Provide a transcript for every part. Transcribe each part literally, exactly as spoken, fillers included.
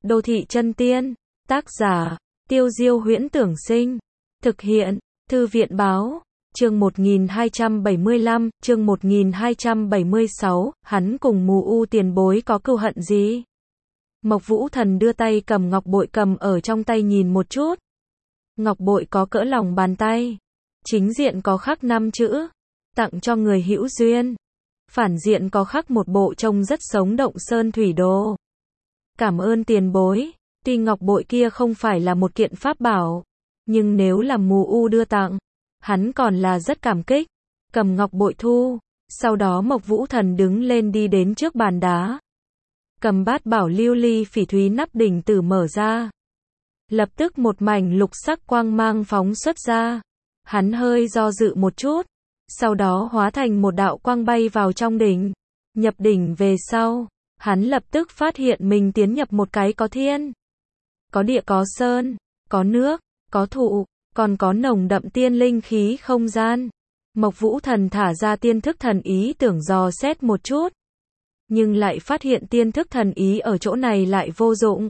Đô thị chân tiên, tác giả, Tiêu Diêu Huyễn Tưởng Sinh, thực hiện, Thư viện Báo, chương một nghìn hai trăm bảy mươi lăm, chương một nghìn hai trăm bảy mươi sáu, hắn cùng mù u tiền bối có cừu hận gì? Mộc Vũ Thần đưa tay cầm ngọc bội cầm ở trong tay nhìn một chút. Ngọc bội có cỡ lòng bàn tay, chính diện có khắc năm chữ, tặng cho người hữu duyên. Phản diện có khắc một bộ trông rất sống động sơn thủy đồ. Cảm ơn tiền bối, tuy ngọc bội kia không phải là một kiện pháp bảo, nhưng nếu là mù u đưa tặng, hắn còn là rất cảm kích. Cầm ngọc bội thu, sau đó Mộc Vũ Thần đứng lên đi đến trước bàn đá. Cầm bát bảo lưu ly phỉ thúy nắp đỉnh tử mở ra. Lập tức một mảnh lục sắc quang mang phóng xuất ra. Hắn hơi do dự một chút, sau đó hóa thành một đạo quang bay vào trong đỉnh. Nhập đỉnh về sau, hắn lập tức phát hiện mình tiến nhập một cái có thiên, có địa, có sơn, có nước, có thụ, còn có nồng đậm tiên linh khí không gian. Mộc Vũ Thần thả ra tiên thức thần ý tưởng dò xét một chút, nhưng lại phát hiện tiên thức thần ý ở chỗ này lại vô dụng,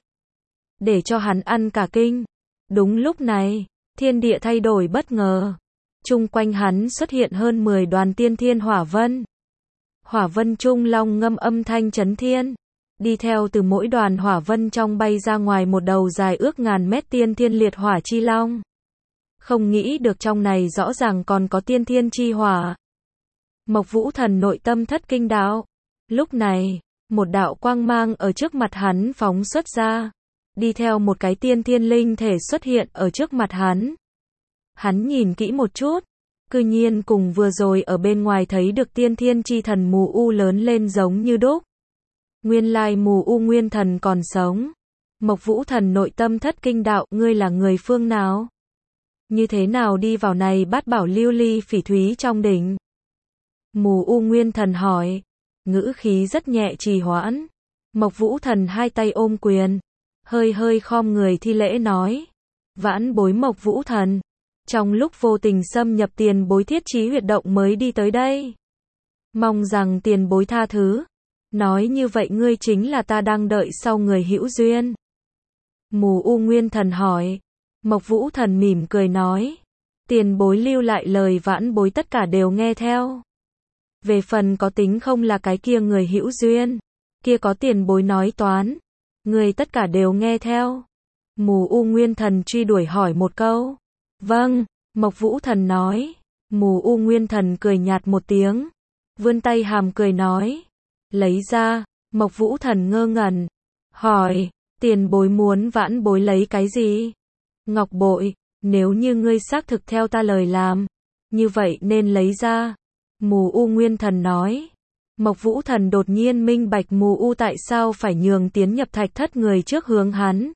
để cho hắn ăn cả kinh. Đúng lúc này, thiên địa thay đổi bất ngờ. Chung quanh hắn xuất hiện hơn mười đoàn tiên thiên hỏa vân. Hỏa vân trung long ngâm âm thanh chấn thiên. Đi theo từ mỗi đoàn hỏa vân trong bay ra ngoài một đầu dài ước ngàn mét tiên thiên liệt hỏa chi long. Không nghĩ được trong này rõ ràng còn có tiên thiên chi hỏa. Mộc Vũ Thần nội tâm thất kinh đạo. Lúc này, một đạo quang mang ở trước mặt hắn phóng xuất ra. Đi theo một cái tiên thiên linh thể xuất hiện ở trước mặt hắn. Hắn nhìn kỹ một chút, cư nhiên cùng vừa rồi ở bên ngoài thấy được tiên thiên chi thần mù u lớn lên giống như đúc. Nguyên lai mù u nguyên thần còn sống. Mộc Vũ Thần nội tâm thất kinh đạo, ngươi là người phương nào? Như thế nào đi vào này bát bảo lưu ly phỉ thúy trong đỉnh? Mù u nguyên thần hỏi, ngữ khí rất nhẹ trì hoãn. Mộc Vũ Thần hai tay ôm quyền, hơi hơi khom người thi lễ nói, vãn bối Mộc Vũ Thần, trong lúc vô tình xâm nhập tiền bối thiết trí huyệt động mới đi tới đây. Mong rằng tiền bối tha thứ. Nói như vậy ngươi chính là ta đang đợi sau người hữu duyên. Mù u nguyên thần hỏi. Mộc Vũ Thần mỉm cười nói, tiền bối lưu lại lời vãn bối tất cả đều nghe theo. Về phần có tính không là cái kia người hữu duyên, kia có tiền bối nói toán, người tất cả đều nghe theo. Mù u nguyên thần truy đuổi hỏi một câu. Vâng, Mộc Vũ Thần nói. Mù u nguyên thần cười nhạt một tiếng, vươn tay hàm cười nói, lấy ra. Mộc Vũ Thần ngơ ngẩn, hỏi, tiền bối muốn vãn bối lấy cái gì? Ngọc bội, nếu như ngươi xác thực theo ta lời làm, như vậy nên lấy ra. Mù u nguyên thần nói. Mộc Vũ Thần đột nhiên minh bạch mù u tại sao phải nhường tiến nhập thạch thất người trước hướng hắn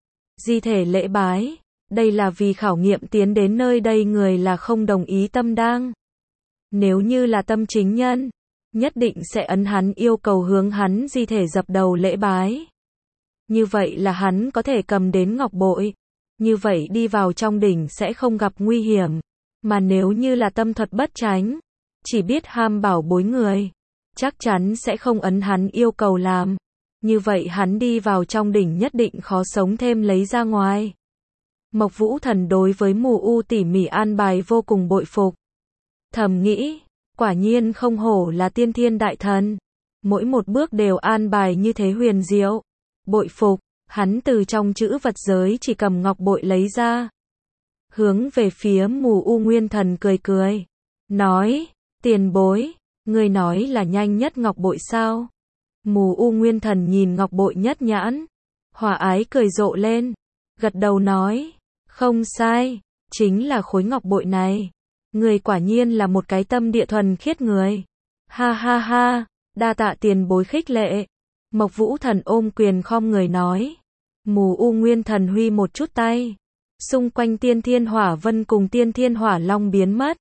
di thể lễ bái. Đây là vì khảo nghiệm tiến đến nơi đây người là không đồng ý tâm đang. Nếu như là tâm chính nhân, nhất định sẽ ấn hắn yêu cầu hướng hắn di thể dập đầu lễ bái. Như vậy là hắn có thể cầm đến ngọc bội. Như vậy đi vào trong đỉnh sẽ không gặp nguy hiểm. Mà nếu như là tâm thuật bất chánh, chỉ biết ham bảo bối người, chắc chắn sẽ không ấn hắn yêu cầu làm. Như vậy hắn đi vào trong đỉnh nhất định khó sống thêm lấy ra ngoài. Mộc Vũ Thần đối với mù u tỉ mỉ an bài vô cùng bội phục. Thầm nghĩ, quả nhiên không hổ là tiên thiên đại thần. Mỗi một bước đều an bài như thế huyền diệu. Bội phục, hắn từ trong chữ vật giới chỉ cầm ngọc bội lấy ra. Hướng về phía mù u nguyên thần cười cười. Nói, tiền bối, người nói là nhanh nhất ngọc bội sao? Mù u nguyên thần nhìn ngọc bội nhất nhãn. Hòa ái cười rộ lên. Gật đầu nói, không sai, chính là khối ngọc bội này. Người quả nhiên là một cái tâm địa thuần khiết người. Ha ha ha, đa tạ tiền bối khích lệ. Mộc Vũ Thần ôm quyền khom người nói. Mù u nguyên thần huy một chút tay. Xung quanh tiên thiên hỏa vân cùng tiên thiên hỏa long biến mất.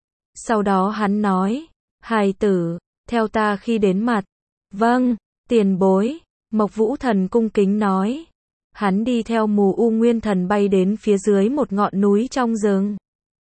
Sau đó hắn nói, hài tử, theo ta khi đến mặt. Vâng, tiền bối. Mộc Vũ Thần cung kính nói. Hắn đi theo mù u nguyên thần bay đến phía dưới một ngọn núi trong rừng.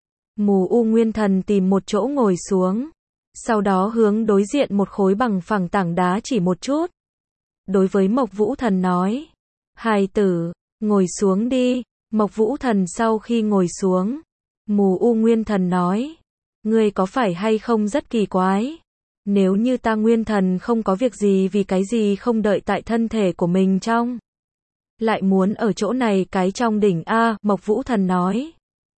Mù u nguyên thần tìm một chỗ ngồi xuống. Sau đó hướng đối diện một khối bằng phẳng tảng đá chỉ một chút. Đối với Mộc Vũ Thần nói. Hài tử, ngồi xuống đi. Mộc Vũ Thần sau khi ngồi xuống, Mù U Nguyên Thần nói, ngươi có phải hay không rất kỳ quái? Nếu như ta Nguyên Thần không có việc gì vì cái gì không đợi tại thân thể của mình trong? Lại muốn ở chỗ này cái trong đỉnh A, Mộc Vũ Thần nói.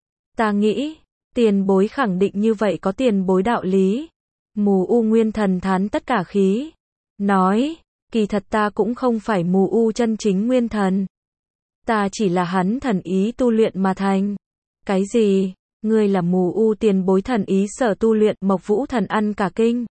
Ta nghĩ, tiền bối khẳng định như vậy có tiền bối đạo lý. Mù U Nguyên Thần thán tất cả khí. Nói, kỳ thật ta cũng không phải Mù U chân chính Nguyên Thần. Ta chỉ là hắn thần ý tu luyện mà thành. Cái gì? Ngươi là Mù U tiền bối thần ý sở tu luyện? Mộc Vũ Thần ăn cả kinh.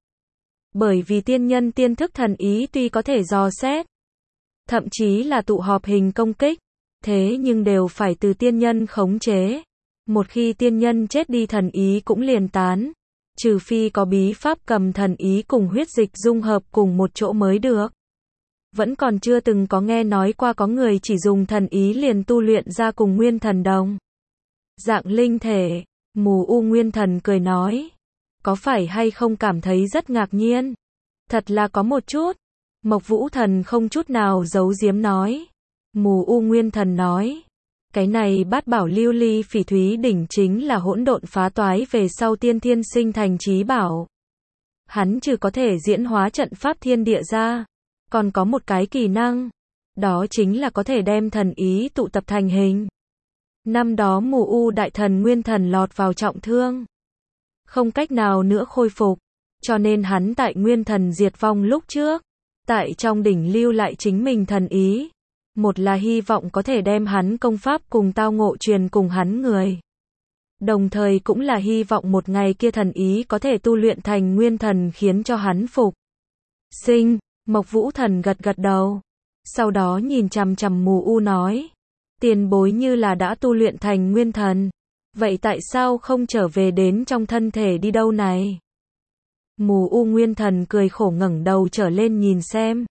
Bởi vì tiên nhân tiên thức thần ý tuy có thể dò xét, thậm chí là tụ họp hình công kích, thế nhưng đều phải từ tiên nhân khống chế. Một khi tiên nhân chết đi thần ý cũng liền tán, trừ phi có bí pháp cầm thần ý cùng huyết dịch dung hợp cùng một chỗ mới được. Vẫn còn chưa từng có nghe nói qua có người chỉ dùng thần ý liền tu luyện ra cùng nguyên thần đồng dạng linh thể. Mù U Nguyên Thần cười nói, có phải hay không cảm thấy rất ngạc nhiên? Thật là có một chút. Mộc Vũ Thần không chút nào giấu giếm nói. Mù U Nguyên Thần nói, cái này bát bảo lưu ly phỉ thúy đỉnh chính là hỗn độn phá toái về sau tiên thiên sinh thành chí bảo. Hắn trừ có thể diễn hóa trận pháp thiên địa ra, còn có một cái kỳ năng, đó chính là có thể đem thần ý tụ tập thành hình. Năm đó Mù U đại thần Nguyên Thần lọt vào trọng thương, không cách nào nữa khôi phục, cho nên hắn tại Nguyên Thần diệt vong lúc trước, tại trong đỉnh lưu lại chính mình thần ý. Một là hy vọng có thể đem hắn công pháp cùng tao ngộ truyền cùng hắn người. Đồng thời cũng là hy vọng một ngày kia thần ý có thể tu luyện thành Nguyên Thần khiến cho hắn phục sinh. Mộc Vũ Thần gật gật đầu. Sau đó nhìn chằm chằm Mù U nói, tiền bối như là đã tu luyện thành Nguyên Thần, vậy tại sao không trở về đến trong thân thể đi đâu này? Mù U Nguyên Thần cười khổ ngẩng đầu trở lên nhìn xem.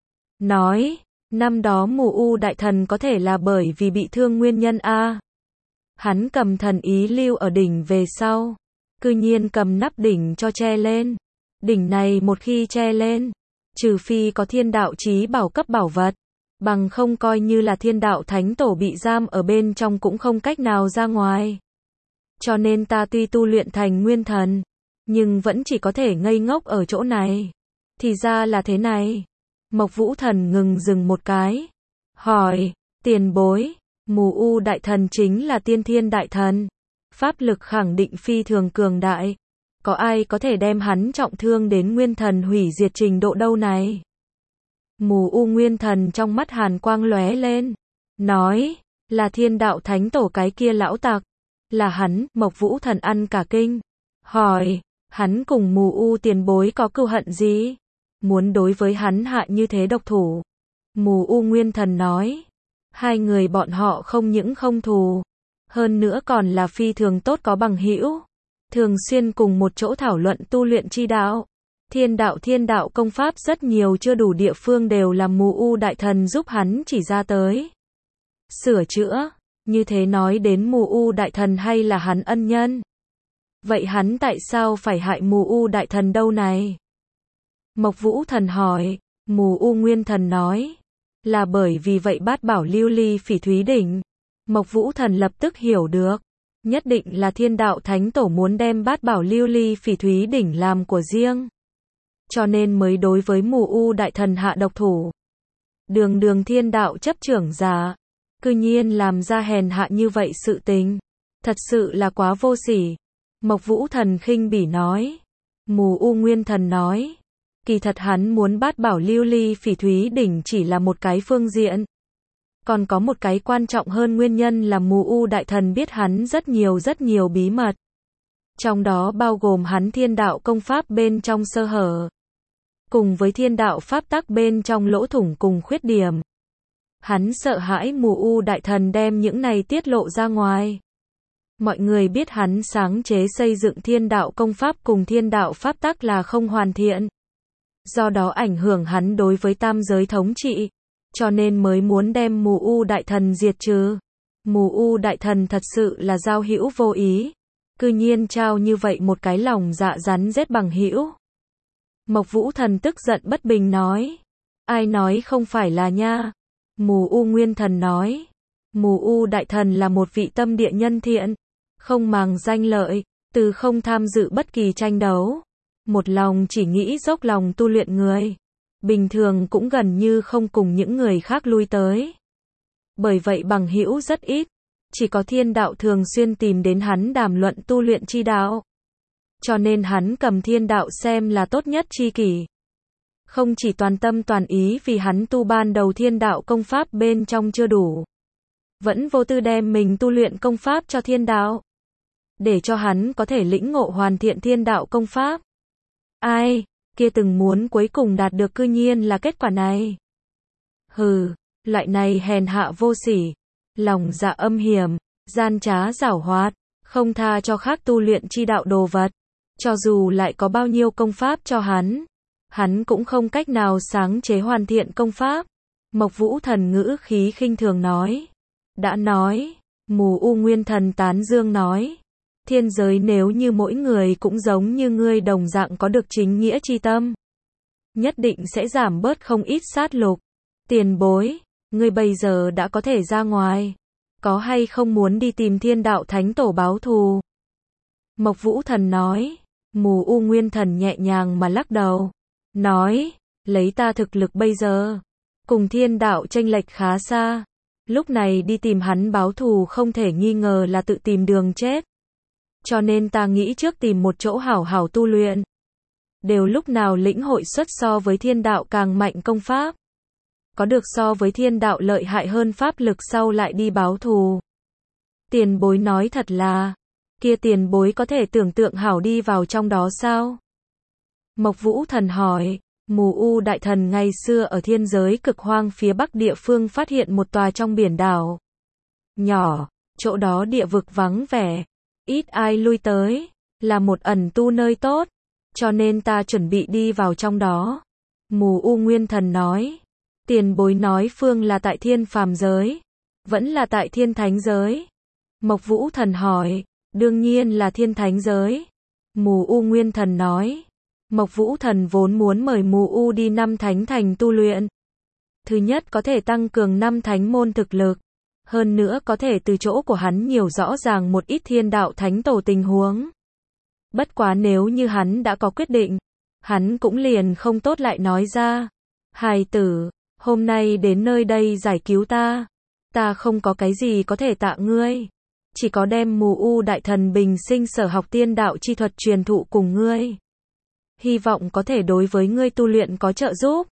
Nói, năm đó Mù U đại thần có thể là bởi vì bị thương nguyên nhân a. Hắn cầm thần ý lưu ở đỉnh về sau, cư nhiên cầm nắp đỉnh cho che lên. Đỉnh này một khi che lên, trừ phi có thiên đạo chí bảo cấp bảo vật, bằng không coi như là thiên đạo thánh tổ bị giam ở bên trong cũng không cách nào ra ngoài. Cho nên ta tuy tu luyện thành Nguyên Thần, nhưng vẫn chỉ có thể ngây ngốc ở chỗ này. Thì ra là thế này. Mộc Vũ Thần ngừng dừng một cái, hỏi, tiền bối, Mù U đại thần chính là tiên thiên đại thần, pháp lực khẳng định phi thường cường đại, có ai có thể đem hắn trọng thương đến Nguyên Thần hủy diệt trình độ đâu này? Mù U Nguyên Thần trong mắt hàn quang lóe lên, nói, là thiên đạo thánh tổ cái kia lão tặc, là hắn. Mộc Vũ Thần ăn cả kinh, hỏi, hắn cùng Mù U tiền bối có cừu hận gì? Muốn đối với hắn hạ như thế độc thủ? Mù U Nguyên Thần nói, hai người bọn họ không những không thù, hơn nữa còn là phi thường tốt có bằng hữu, thường xuyên cùng một chỗ thảo luận tu luyện chi đạo. Thiên đạo thiên đạo công pháp rất nhiều chưa đủ địa phương đều là Mù U đại thần giúp hắn chỉ ra tới, sửa chữa. Như thế nói đến Mù U đại thần hay là hắn ân nhân? Vậy hắn tại sao phải hại Mù U đại thần đâu này? Mộc Vũ Thần hỏi. Mù U Nguyên Thần nói, là bởi vì vậy bát bảo lưu ly phỉ thúy đỉnh. Mộc Vũ Thần lập tức hiểu được, nhất định là thiên đạo thánh tổ muốn đem bát bảo lưu ly phỉ thúy đỉnh làm của riêng, cho nên mới đối với Mù U đại thần hạ độc thủ. Đường đường thiên đạo chấp trưởng giả, cư nhiên làm ra hèn hạ như vậy sự tình, thật sự là quá vô sỉ. Mộc Vũ Thần khinh bỉ nói. Mù U Nguyên Thần nói, kỳ thật hắn muốn bát bảo lưu ly phỉ thúy đỉnh chỉ là một cái phương diện, còn có một cái quan trọng hơn nguyên nhân là Mù U đại thần biết hắn rất nhiều rất nhiều bí mật, trong đó bao gồm hắn thiên đạo công pháp bên trong sơ hở, cùng với thiên đạo pháp tắc bên trong lỗ thủng cùng khuyết điểm. Hắn sợ hãi Mù U đại thần đem những này tiết lộ ra ngoài. Mọi người biết hắn sáng chế xây dựng thiên đạo công pháp cùng thiên đạo pháp tắc là không hoàn thiện, do đó ảnh hưởng hắn đối với tam giới thống trị, cho nên mới muốn đem Mù U đại thần diệt trừ. Mù U đại thần thật sự là giao hữu vô ý, cư nhiên trao như vậy một cái lòng dạ rắn rết bằng hữu. Mộc Vũ Thần tức giận bất bình nói, ai nói không phải là nha? Mù U Nguyên Thần nói. Mù U Đại Thần là một vị tâm địa nhân thiện, không màng danh lợi, từ không tham dự bất kỳ tranh đấu, một lòng chỉ nghĩ dốc lòng tu luyện người. Bình thường cũng gần như không cùng những người khác lui tới. Bởi vậy bằng hữu rất ít, chỉ có thiên đạo thường xuyên tìm đến hắn đàm luận tu luyện chi đạo. Cho nên hắn cầm thiên đạo xem là tốt nhất tri kỷ. Không chỉ toàn tâm toàn ý vì hắn tu ban đầu thiên đạo công pháp bên trong chưa đủ, vẫn vô tư đem mình tu luyện công pháp cho thiên đạo, để cho hắn có thể lĩnh ngộ hoàn thiện thiên đạo công pháp. Ai, kia từng muốn cuối cùng đạt được cư nhiên là kết quả này. Hừ, loại này hèn hạ vô sỉ, lòng dạ âm hiểm, gian trá giảo hoạt, không tha cho khác tu luyện chi đạo đồ vật. Cho dù lại có bao nhiêu công pháp cho hắn, hắn cũng không cách nào sáng chế hoàn thiện công pháp. Mộc Vũ Thần ngữ khí khinh thường nói. Đã nói, Mù U Nguyên Thần tán dương nói. Thiên giới nếu như mỗi người cũng giống như ngươi đồng dạng có được chính nghĩa chi tâm, nhất định sẽ giảm bớt không ít sát lục. Tiền bối, ngươi bây giờ đã có thể ra ngoài, có hay không muốn đi tìm thiên đạo thánh tổ báo thù? Mộc Vũ Thần nói. Mù U Nguyên Thần nhẹ nhàng mà lắc đầu, nói, lấy ta thực lực bây giờ, cùng thiên đạo chênh lệch khá xa, lúc này đi tìm hắn báo thù không thể nghi ngờ là tự tìm đường chết. Cho nên ta nghĩ trước tìm một chỗ hảo hảo tu luyện, đều lúc nào lĩnh hội xuất so với thiên đạo càng mạnh công pháp, có được so với thiên đạo lợi hại hơn pháp lực sau lại đi báo thù. Tiền bối nói thật là, kia tiền bối có thể tưởng tượng hảo đi vào trong đó sao? Mộc Vũ Thần hỏi. Mù U Đại Thần ngày xưa ở thiên giới cực hoang phía bắc địa phương phát hiện một tòa trong biển đảo nhỏ, chỗ đó địa vực vắng vẻ, ít ai lui tới, là một ẩn tu nơi tốt, cho nên ta chuẩn bị đi vào trong đó. Mù U Nguyên Thần nói. Tiền bối nói phương là tại thiên phàm giới, vẫn là tại thiên thánh giới? Mộc Vũ Thần hỏi. Đương nhiên là thiên thánh giới. Mù U Nguyên Thần nói. Mộc Vũ Thần vốn muốn mời Mù U đi năm thánh thành tu luyện. Thứ nhất có thể tăng cường năm thánh môn thực lực, hơn nữa có thể từ chỗ của hắn nhiều rõ ràng một ít thiên đạo thánh tổ tình huống. Bất quá nếu như hắn đã có quyết định, hắn cũng liền không tốt lại nói ra. Hài tử, hôm nay đến nơi đây giải cứu ta, ta không có cái gì có thể tạ ngươi, chỉ có đem Mù U Đại Thần bình sinh sở học tiên đạo chi thuật truyền thụ cùng ngươi, hy vọng có thể đối với ngươi tu luyện có trợ giúp.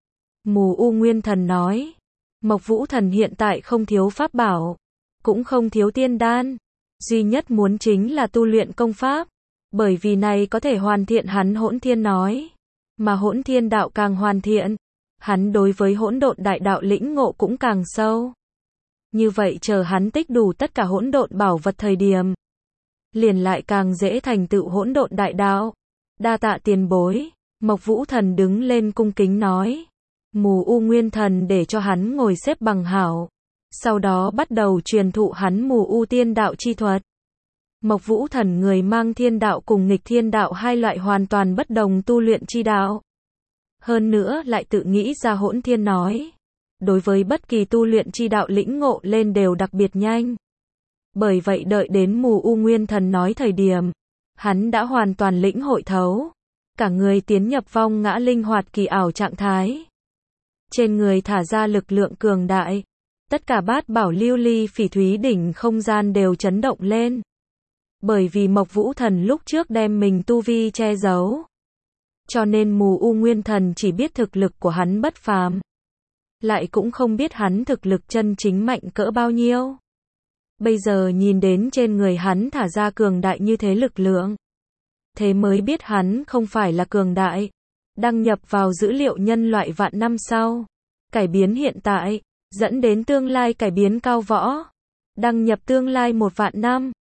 Mù U Nguyên Thần nói. Mộc Vũ Thần hiện tại không thiếu pháp bảo, cũng không thiếu tiên đan, duy nhất muốn chính là tu luyện công pháp, bởi vì này có thể hoàn thiện hắn hỗn thiên nói, mà hỗn thiên đạo càng hoàn thiện, hắn đối với hỗn độn đại đạo lĩnh ngộ cũng càng sâu. Như vậy chờ hắn tích đủ tất cả hỗn độn bảo vật thời điểm, liền lại càng dễ thành tựu hỗn độn đại đạo. Đa tạ tiền bối. Mộc Vũ Thần đứng lên cung kính nói. Mù U Nguyên Thần để cho hắn ngồi xếp bằng hảo, sau đó bắt đầu truyền thụ hắn Mù U tiên đạo chi thuật. Mộc Vũ Thần người mang thiên đạo cùng nghịch thiên đạo hai loại hoàn toàn bất đồng tu luyện chi đạo, hơn nữa lại tự nghĩ ra hỗn thiên nói, đối với bất kỳ tu luyện chi đạo lĩnh ngộ lên đều đặc biệt nhanh. Bởi vậy đợi đến Mù U Nguyên Thần nói thời điểm, hắn đã hoàn toàn lĩnh hội thấu, cả người tiến nhập vong ngã linh hoạt kỳ ảo trạng thái. Trên người thả ra lực lượng cường đại, tất cả bát bảo lưu ly phỉ thúy đỉnh không gian đều chấn động lên. Bởi vì Mộc Vũ Thần lúc trước đem mình tu vi che giấu, cho nên Mù U Nguyên Thần chỉ biết thực lực của hắn bất phàm, lại cũng không biết hắn thực lực chân chính mạnh cỡ bao nhiêu. Bây giờ nhìn đến trên người hắn thả ra cường đại như thế lực lượng, thế mới biết hắn không phải là cường đại, đăng nhập vào dữ liệu nhân loại vạn năm sau, cải biến hiện tại, dẫn đến tương lai cải biến cao võ, đăng nhập tương lai một vạn năm,